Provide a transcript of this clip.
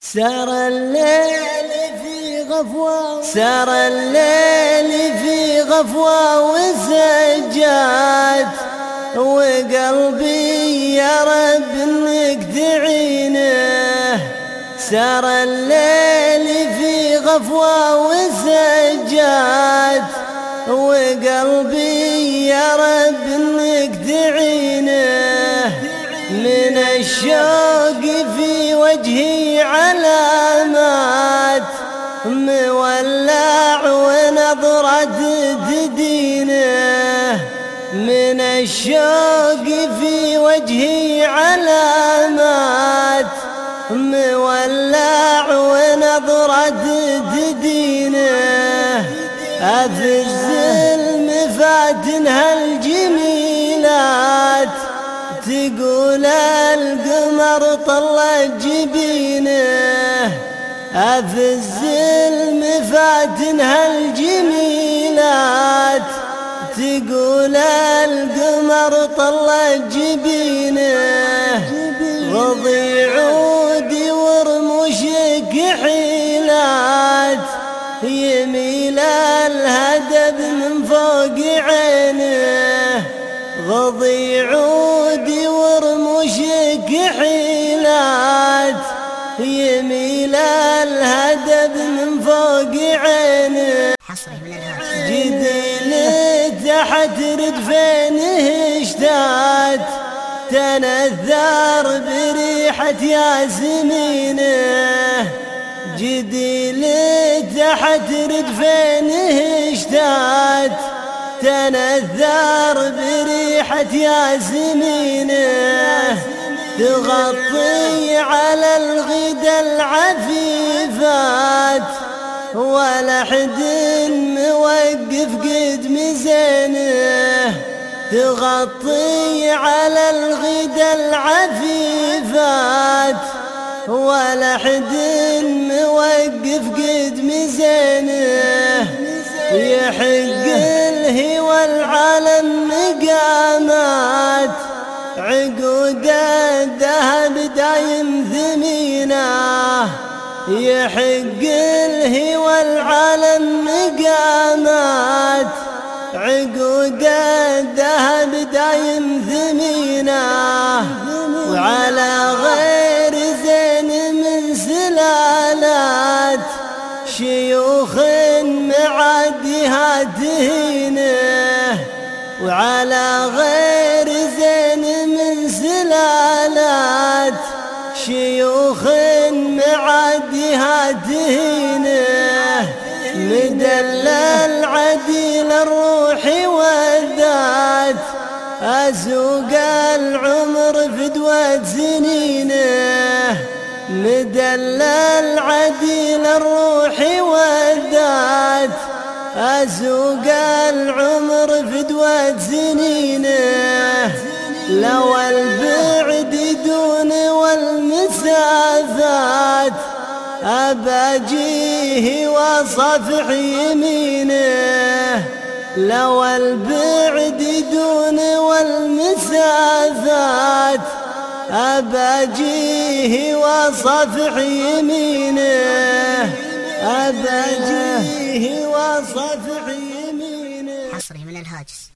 سار الليل في غفوة وسجات، وقلبي يا رب انك تعينه. سار الليل في غفوة وسجات، وقلبي يا رب انك تعينه. من الشوق في وجهي علامات، مولع ونظرة تدينه. من الشوق في وجهي علامات، مولع ونظرة تدينه. أفز المفاتنها الجميلات، تقول القمر طلع جبينه. أفز المفاتنها الجميلات، تقول القمر طلع جبينه. رضي عودي ورموشك حيلات، يميل الهدب من فوق عينه. رضي عودي ورموشك حيلات، يميل الهدب من فوق عينه. جديل تحت ردفينه اشتات، تنثر بريحة ياسمينه. جديل تحت ردفينه اشتات، تنثر بريحة ياسمينه. تغطي على الغدا العفيفات، ولا حد موقف قد مزينه. تغطي على الغدا العفيفات، ولا حد موقف قد مزينه. يحق الهوى العالم مقامات، عقود الذهب دايم ثمينه. يحق الهوى العالم مقامات، عقود الذهب دايم ثمينه. وعلى غير زين من سلالات، شيوخ معديها تهينه. وعلى غير زين من سلالات، شيوخ معديها تهينه. مدلل عديل الروح والذات، أسوق العمر فدوة سنينه. مدلل عديل الروح والذات، أسوق العمر فدوة سنينه. لو البعد دون والمسافات، أباجيه وصفح يمينه. لو البعد دون والمسافات، أباجيه وصفح يمينه. أباجيه وصفح